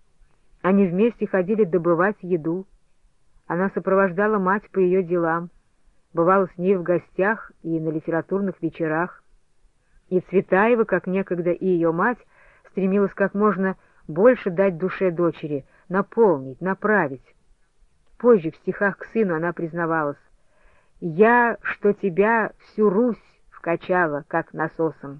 Они вместе ходили добывать еду. Она сопровождала мать по ее делам, бывала с ней в гостях и на литературных вечерах. И Цветаева, как некогда и ее мать, стремилась как можно больше дать душе дочери, наполнить, направить. Позже в стихах к сыну она признавалась: «Я, что тебя всю Русь вкачала, как насосом».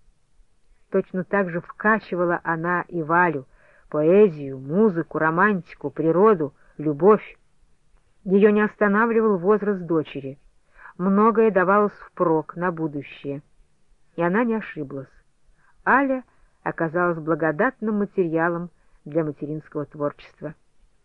Точно так же вкачивала она и Валю, поэзию, музыку, романтику, природу, любовь. Ее не останавливал возраст дочери. Многое давалось впрок на будущее. И она не ошиблась. Аля оказалась благодатным материалом для материнского творчества.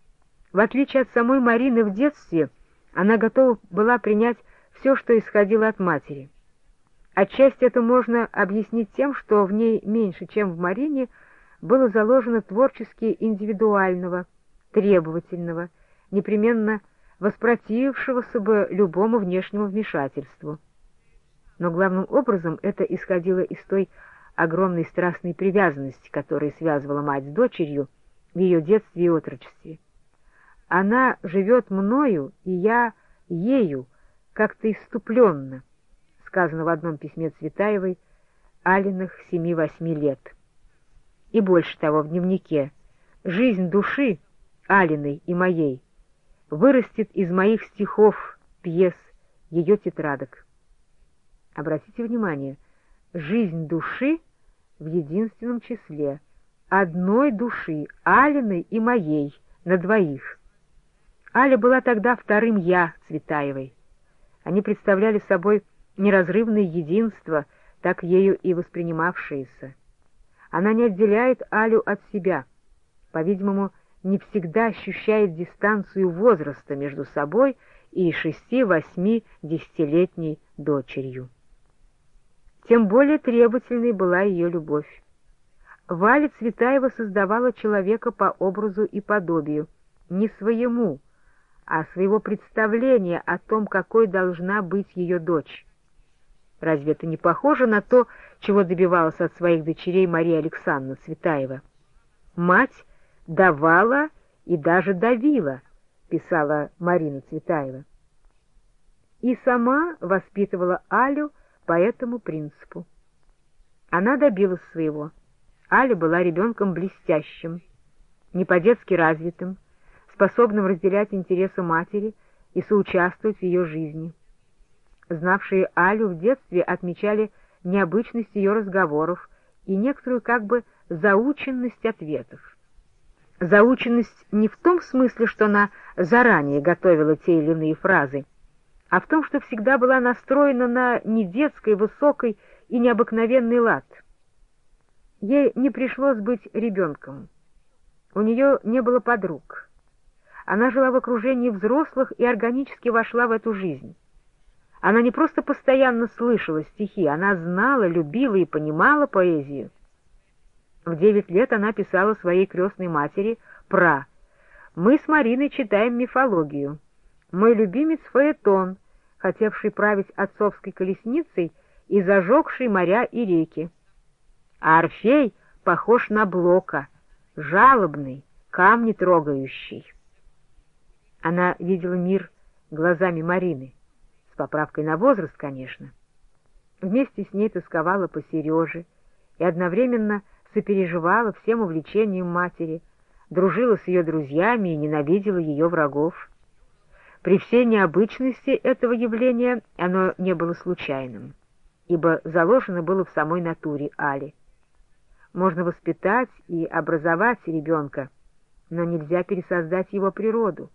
В отличие от самой Марины в детстве, она готова была принять все, что исходило от матери. Отчасти это можно объяснить тем, что в ней меньше, чем в Марине, было заложено творчески индивидуального, требовательного, непременно воспротивившегося бы любому внешнему вмешательству. Но главным образом это исходило из той огромной страстной привязанности, которая связывала мать с дочерью в ее детстве и отрочестве. Она живет мною, и я ею, как-то исступленно, сказано в одном письме Цветаевой Алиных семи-восьми лет. И больше того, в дневнике: «Жизнь души Алиной и моей вырастет из моих стихов, пьес, ее тетрадок». Обратите внимание, жизнь души в единственном числе, одной души, Алиной и моей, на двоих. Аля была тогда вторым «я» Цветаевой. Они представляли собой неразрывное единство, так ею и воспринимавшееся. Она не отделяет Алю от себя, по-видимому, не всегда ощущает дистанцию возраста между собой и шести, восьми, десятилетней дочерью. Тем более требовательной была ее любовь. Валя Цветаева создавала человека по образу и подобию, не своему, а своего представления о том, какой должна быть ее дочь. Разве это не похоже на то, чего добивалась от своих дочерей Мария Александровна Цветаева? «Мать давала и даже давила», — писала Марина Цветаева. И сама воспитывала Алю по этому принципу. Она добилась своего. Аля была ребенком блестящим, не по-детски развитым, способным разделять интересы матери и соучаствовать в ее жизни. Знавшие Алю в детстве отмечали необычность ее разговоров и некоторую как бы заученность ответов. Заученность не в том смысле, что она заранее готовила те или иные фразы, а в том, что всегда была настроена на недетской, высокой и необыкновенный лад. Ей не пришлось быть ребенком. У нее не было подруг. Она жила в окружении взрослых и органически вошла в эту жизнь. Она не просто постоянно слышала стихи, она знала, любила и понимала поэзию. В девять лет она писала своей крестной матери про «Мы с Мариной читаем мифологию. Мой любимец фаэтон, хотевший править отцовской колесницей и зажегший моря и реки. А Орфей похож на Блока, жалобный, камни трогающий». Она видела мир глазами Марины, с поправкой на возраст, конечно. Вместе с ней тосковала по Сереже и одновременно сопереживала всем увлечениям матери, дружила с ее друзьями и ненавидела ее врагов. При всей необычности этого явления оно не было случайным, ибо заложено было в самой натуре Али. Можно воспитать и образовать ребенка, но нельзя пересоздать его природу.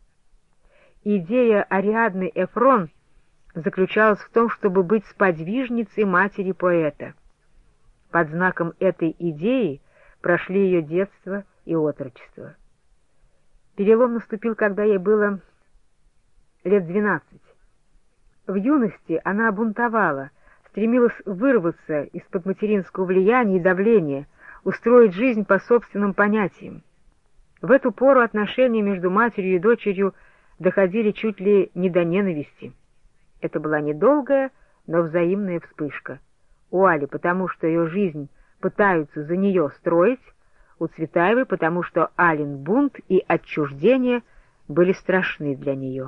Идея Ариадны Эфрон заключалась в том, чтобы быть сподвижницей матери поэта. Под знаком этой идеи прошли ее детство и отрочество. Перелом наступил, когда ей было лет двенадцать. В юности она бунтовала, стремилась вырваться из-под материнского влияния и давления, устроить жизнь по собственным понятиям. В эту пору отношения между матерью и дочерью доходили чуть ли не до ненависти. Это была недолгая, но взаимная вспышка. У Али потому, что ее жизнь пытаются за нее строить, у Цветаевой потому, что Алин бунт и отчуждение были страшны для нее.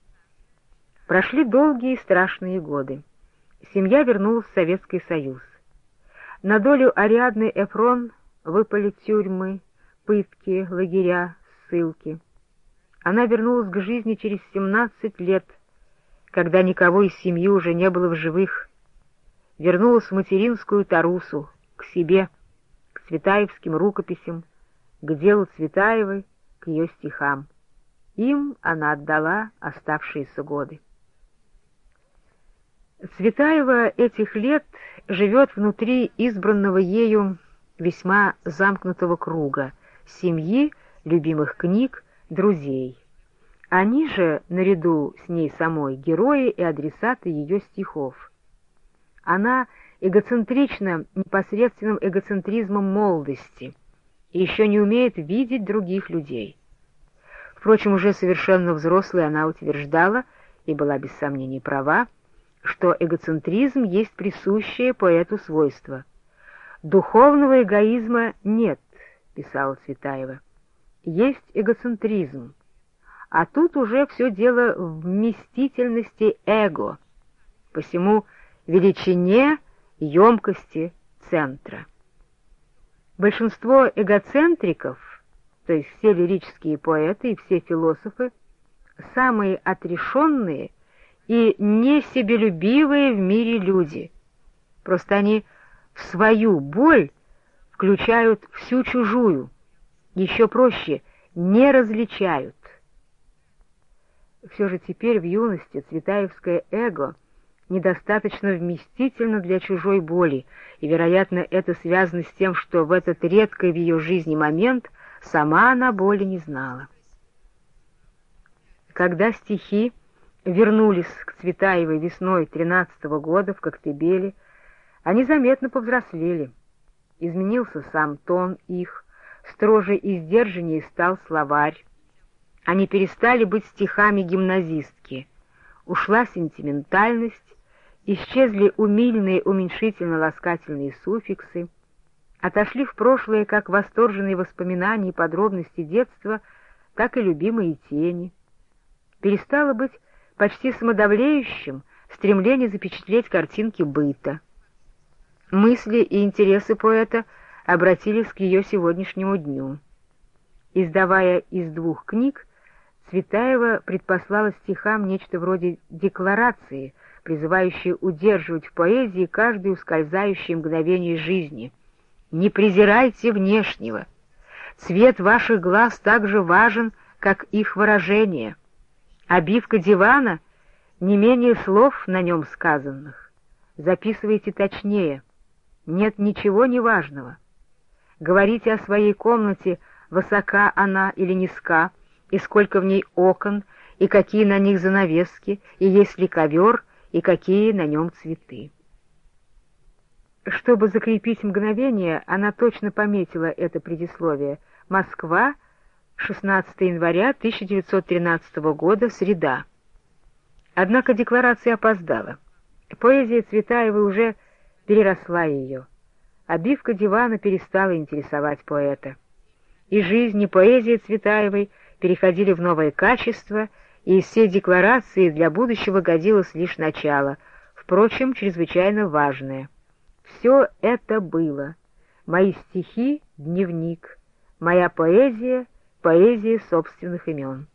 Прошли долгие и страшные годы. Семья вернулась в Советский Союз. На долю Ариадны Эфрон выпали тюрьмы, пытки, лагеря, ссылки. Она вернулась к жизни через семнадцать лет, когда никого из семьи уже не было в живых. Вернулась в материнскую Тарусу, к себе, к цветаевским рукописям, к делу Цветаевой, к ее стихам. Им она отдала оставшиеся годы. Цветаева этих лет живет внутри избранного ею весьма замкнутого круга семьи, любимых книг, друзей. Они же, наряду с ней самой, герои и адресаты ее стихов. Она эгоцентрична непосредственным эгоцентризмом молодости и еще не умеет видеть других людей. Впрочем, уже совершенно взрослой она утверждала, и была без сомнений права, что эгоцентризм есть присущее поэту свойство. «Духовного эгоизма нет», — писала Цветаева, — «есть эгоцентризм». А тут уже все дело в вместительности эго, посему величине, емкости центра. Большинство эгоцентриков, то есть все лирические поэты и все философы, самые отрешенные и несебелюбивые в мире люди. Просто они в свою боль включают всю чужую, еще проще — не различают. Все же теперь в юности цветаевское эго недостаточно вместительно для чужой боли, и, вероятно, это связано с тем, что в этот редкий в ее жизни момент Сама она боли не знала. Когда стихи вернулись к Цветаевой весной тринадцатого года в Коктебеле, они заметно повзрослели. Изменился сам тон их, строже и сдержаннее стал словарь. Они перестали быть стихами гимназистки. Ушла сентиментальность, исчезли умильные уменьшительно-ласкательные суффиксы, отошли в прошлое как восторженные воспоминания и подробности детства, так и любимые тени. Перестало быть почти самодовлеющим стремление запечатлеть картинки быта. Мысли и интересы поэта обратились к ее сегодняшнему дню. Издавая из двух книг, Цветаева предпослала стихам нечто вроде декларации, призывающей удерживать в поэзии каждое ускользающее мгновение жизни. «Не презирайте внешнего. Цвет ваших глаз так же важен, как их выражение. Обивка дивана не менее слов на нем сказанных. Записывайте точнее. Нет ничего неважного. Говорите о своей комнате, высока она или низка, и сколько в ней окон, и какие на них занавески, и есть ли ковер, и какие на нем цветы». Чтобы закрепить мгновение, она точно пометила это предисловие. «Москва, шестнадцатого января тысяча девятьсот тринадцатого года, среда». Однако декларация опоздала. Поэзия Цветаевой уже переросла ее. Обивка дивана перестала интересовать поэта. И жизнь, и поэзия Цветаевой переходили в новое качество, и из всей декларации для будущего годилось лишь начало, впрочем, чрезвычайно важное. Все это было. Мои стихи — дневник, моя поэзия — поэзия собственных имен.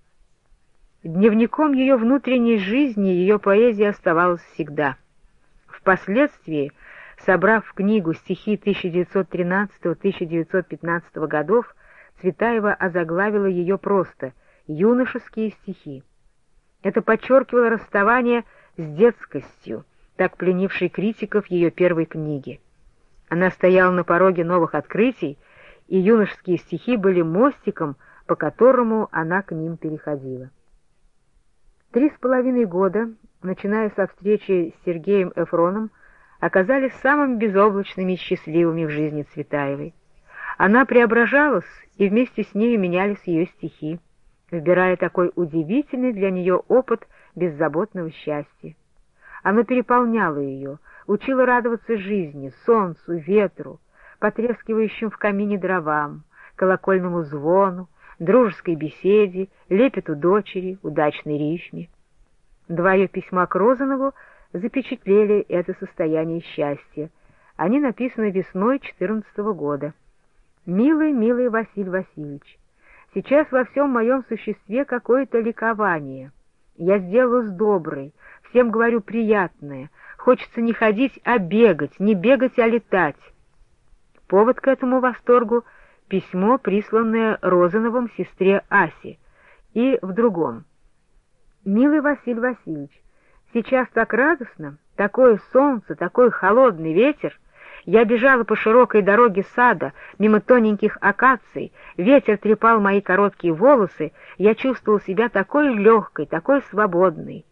Дневником ее внутренней жизни ее поэзия оставалась всегда. Впоследствии, собрав в книгу стихи тысяча девятьсот тринадцатого — тысяча девятьсот пятнадцатого годов, Цветаева озаглавила ее просто «Юношеские стихи». Это подчеркивало расставание с детскостью, так пленившей критиков ее первой книги. Она стояла на пороге новых открытий, и юношеские стихи были мостиком, по которому она к ним переходила. Три с половиной года, начиная со встречи с Сергеем Эфроном, оказались самыми безоблачными и счастливыми в жизни Цветаевой. Она преображалась, и вместе с нею менялись ее стихи, выбирая такой удивительный для нее опыт беззаботного счастья. Оно переполняло ее, учило радоваться жизни, солнцу, ветру, потрескивающим в камине дровам, колокольному звону, дружеской беседе, лепету дочери, удачной рифме. Два ее письма к Розанову запечатлели это состояние счастья. Они написаны весной четырнадцатого года. «Милый, милый Василий Васильевич, сейчас во всем моем существе какое-то ликование. Я сделалась доброй, всем говорю приятное. Хочется не ходить, а бегать, не бегать, а летать». Повод к этому восторгу — письмо, присланное Розановым сестре Асе, и в другом. «Милый Василий Васильевич, сейчас так радостно, такое солнце, такой холодный ветер. Я бежала по широкой дороге сада, мимо тоненьких акаций, ветер трепал мои короткие волосы, я чувствовала себя такой легкой, такой свободной».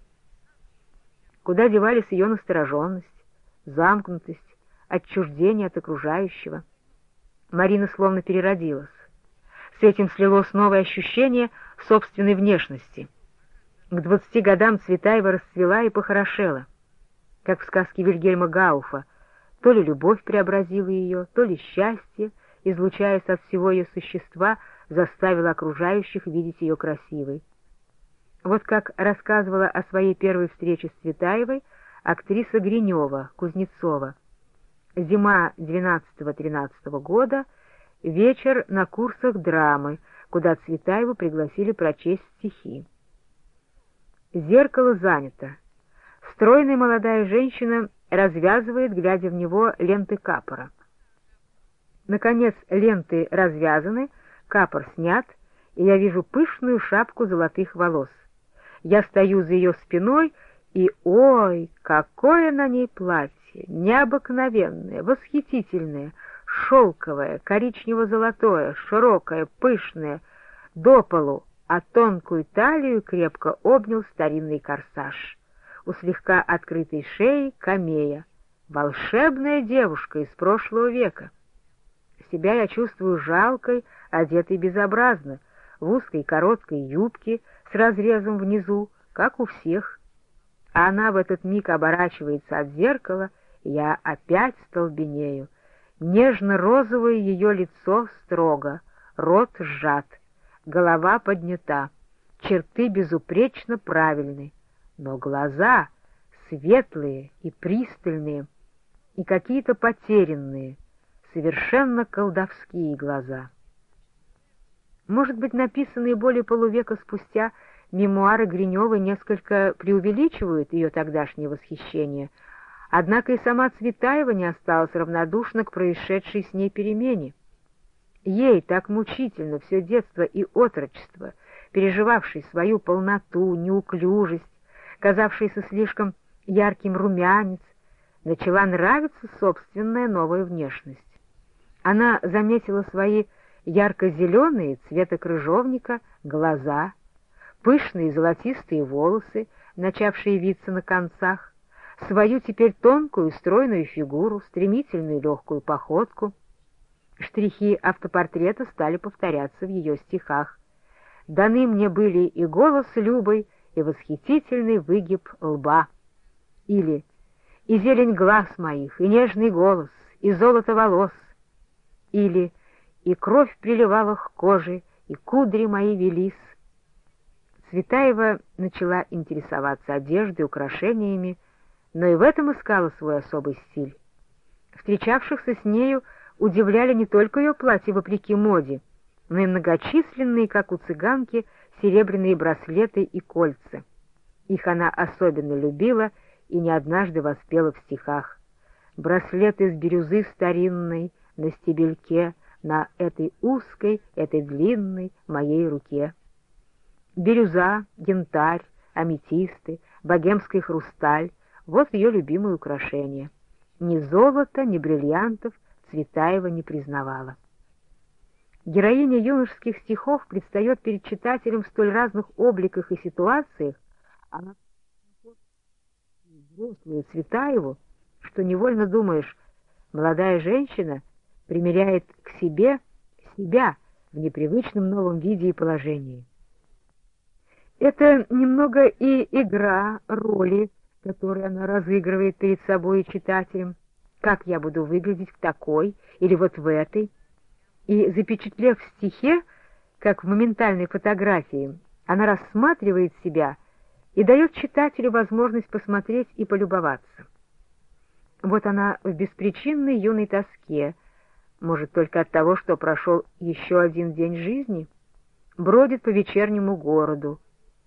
Куда девались ее настороженность, замкнутость, отчуждение от окружающего? Марина словно переродилась. С этим слилось новое ощущение собственной внешности. К двадцати годам Цветаева расцвела и похорошела. Как в сказке Вильгельма Гауфа, то ли любовь преобразила ее, то ли счастье, излучаясь от всего ее существа, заставило окружающих видеть ее красивой. Вот как рассказывала о своей первой встрече с Цветаевой актриса Гринева, Кузнецова. Зима двенадцатого-тринадцатого года, вечер на курсах драмы, куда Цветаеву пригласили прочесть стихи. Зеркало занято. Стройная молодая женщина развязывает, глядя в него, ленты капора. Наконец ленты развязаны, капор снят, и я вижу пышную шапку золотых волос. Я стою за ее спиной, и, ой, какое на ней платье! Необыкновенное, восхитительное, шелковое, коричнево-золотое, широкое, пышное, до полу, а тонкую талию крепко обнял старинный корсаж. У слегка открытой шеи камея. Волшебная девушка из прошлого века. Себя я чувствую жалкой, одетой безобразно, в узкой короткой юбке с разрезом внизу, как у всех. А она в этот миг оборачивается от зеркала, и я опять столбенею. Нежно-розовое ее лицо строго, рот сжат, голова поднята, черты безупречно правильны, но глаза светлые и пристальные, и какие-то потерянные, совершенно колдовские глаза. Может быть, написанные более полувека спустя мемуары Гриневой несколько преувеличивают ее тогдашнее восхищение, однако и сама Цветаева не осталась равнодушна к происшедшей с ней перемене. Ей так мучительно все детство и отрочество, переживавшей свою полноту, неуклюжесть, казавшийся слишком ярким румянец, начала нравиться собственная новая внешность. Она заметила свои ярко-зеленые, цвета крыжовника, глаза, пышные золотистые волосы, начавшие виться на концах, свою теперь тонкую стройную фигуру, стремительную легкую походку. Штрихи автопортрета стали повторяться в ее стихах. Даны мне были и голос Любой, и восхитительный выгиб лба. Или и зелень глаз моих, и нежный голос, и золото волос. Или и кровь приливала к коже, и кудри мои велись. Цветаева начала интересоваться одеждой, украшениями, но и в этом искала свой особый стиль. Встречавшихся с нею удивляли не только ее платья вопреки моде, но и многочисленные, как у цыганки, серебряные браслеты и кольца. Их она особенно любила и не однажды воспела в стихах. Браслет из бирюзы старинной на стебельке, на этой узкой, этой длинной моей руке. Бирюза, янтарь, аметисты, богемский хрусталь — вот ее любимые украшения. Ни золота, ни бриллиантов Цветаева не признавала. Героиня юношеских стихов предстает перед читателем в столь разных обликах и ситуациях, она взрослую Цветаеву, что невольно думаешь, молодая женщина примеряет к себе себя в непривычном новом виде и положении. Это немного и игра роли, которую она разыгрывает перед собой и читателем. Как я буду выглядеть в такой или вот в этой? И, запечатлев в стихе, как в моментальной фотографии, она рассматривает себя и дает читателю возможность посмотреть и полюбоваться. Вот она в беспричинной юной тоске, может, только от того, что прошел еще один день жизни, бродит по вечернему городу.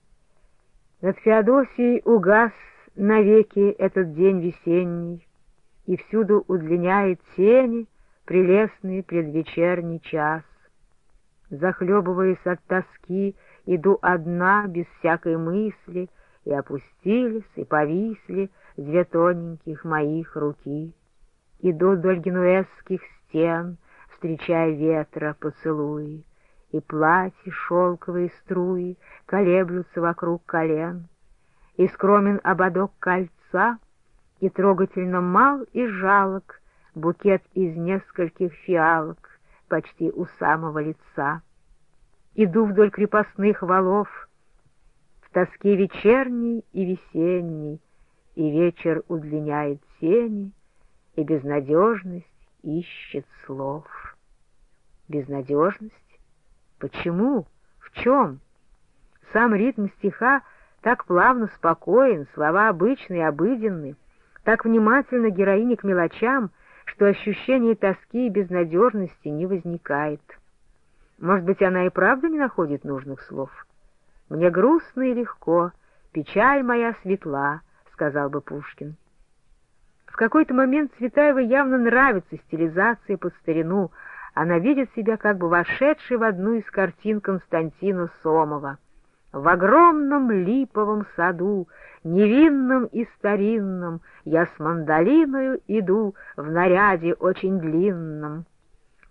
Над Феодосией угас навеки этот день весенний, и всюду удлиняет тени прелестный предвечерний час. Захлебываясь от тоски, иду одна, без всякой мысли, и опустились, и повисли две тоненьких моих руки. Иду вдоль генуэзских стен, встречая ветра поцелуи, и платья шелковые струи колеблются вокруг колен, и скромен ободок кольца, и трогательно мал и жалок букет из нескольких фиалок почти у самого лица. Иду вдоль крепостных валов, в тоске вечерней и весенней, и вечер удлиняет тени, и безнадежность ищет слов. Безнадежность? Почему? В чем? Сам ритм стиха так плавно спокоен, слова обычные, обыденны, так внимательно героиня к мелочам, что ощущение тоски и безнадежности не возникает. Может быть, она и правда не находит нужных слов? «Мне грустно и легко, печаль моя светла», — сказал бы Пушкин. В какой-то момент Цветаевой явно нравится стилизация под старину. Она видит себя как бы вошедшей в одну из картин Константина Сомова. В огромном липовом саду, невинном и старинном, я с мандолиною иду в наряде очень длинном.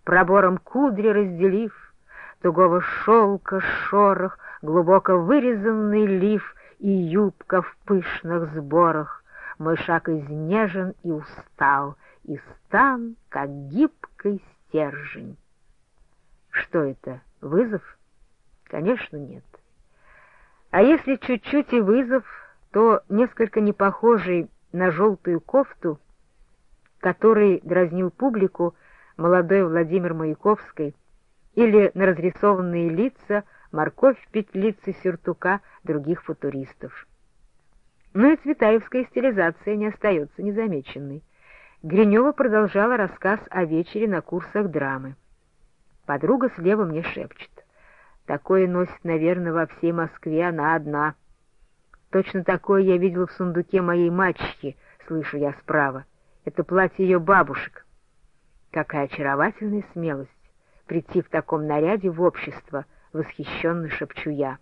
пробором кудри разделив, тугого шелка шорох, глубоко вырезанный лиф и юбка в пышных сборах. Мой шаг изнежен и устал, и стан, как гибкий стержень. Что это, вызов? Конечно, нет. А если чуть-чуть и вызов, то несколько не похожий на желтую кофту, который дразнил публику молодой Владимир Маяковский, или на разрисованные лица морковь в петлице сюртука других футуристов. Но и цветаевская стилизация не остается незамеченной. Гринева продолжала рассказ о вечере на курсах драмы. Подруга слева мне шепчет: «Такое носит, наверное, во всей Москве она одна». «Точно такое я видела в сундуке моей мачехи», — слышу я справа. «Это платье ее бабушек». Какая очаровательная смелость прийти в таком наряде в общество, восхищенно шепчу я.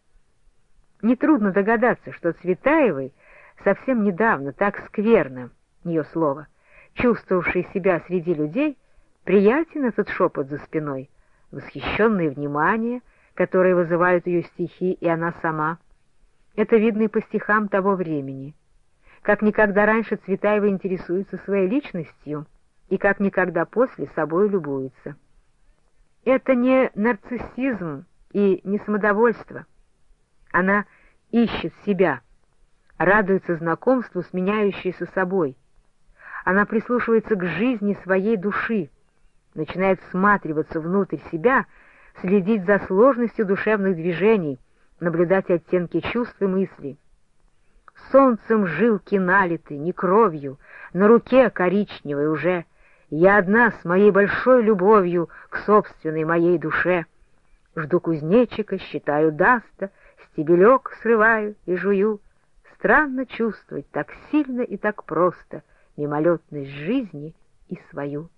Нетрудно догадаться, что Цветаевой совсем недавно так скверно, ее слово, чувствовавшей себя среди людей, приятен этот шепот за спиной, восхищенное внимание, которое вызывают ее стихи и она сама. Это видно и по стихам того времени. Как никогда раньше Цветаева интересуется своей личностью и как никогда после собой любуется. Это не нарциссизм и не самодовольство. Она ищет себя, радуется знакомству с меняющейся собой. Она прислушивается к жизни своей души, начинает всматриваться внутрь себя, следить за сложностью душевных движений, наблюдать оттенки чувств и мыслей. Солнцем жилки налиты, не кровью, на руке коричневой уже. Я одна с моей большой любовью к собственной моей душе. Жду кузнечика, считаю даста, стебелек срываю и жую. Странно чувствовать так сильно и так просто мимолетность жизни и свою.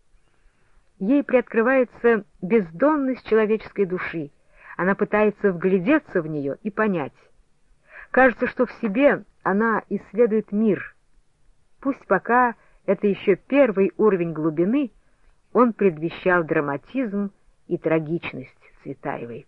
Ей приоткрывается бездонность человеческой души. Она пытается вглядеться в нее и понять. Кажется, что в себе она исследует мир. Пусть пока это еще первый уровень глубины, он предвещал драматизм и трагичность Цветаевой.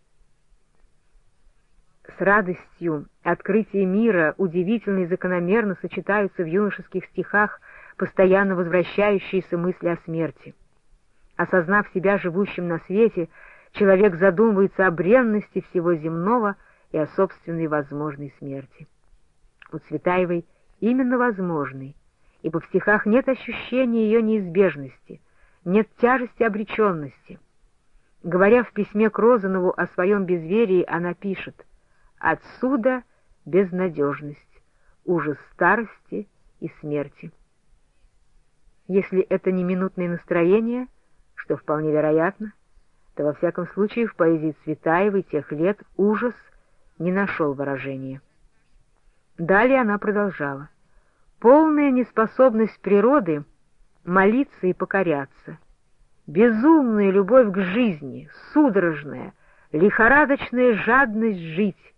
С радостью открытия мира удивительно и закономерно сочетаются в юношеских стихах постоянно возвращающиеся мысли о смерти. Осознав себя живущим на свете, человек задумывается о бренности всего земного и о собственной возможной смерти. У Цветаевой именно возможной, ибо в стихах нет ощущения ее неизбежности, нет тяжести обреченности. Говоря в письме к Розанову о своем безверии, она пишет: «Отсюда безнадежность, ужас старости и смерти». Если это не минутное настроение, что вполне вероятно, то во всяком случае в поэзии Цветаевой тех лет ужас не нашел выражения. Далее она продолжала: «Полная неспособность природы молиться и покоряться, безумная любовь к жизни, судорожная, лихорадочная жадность жить,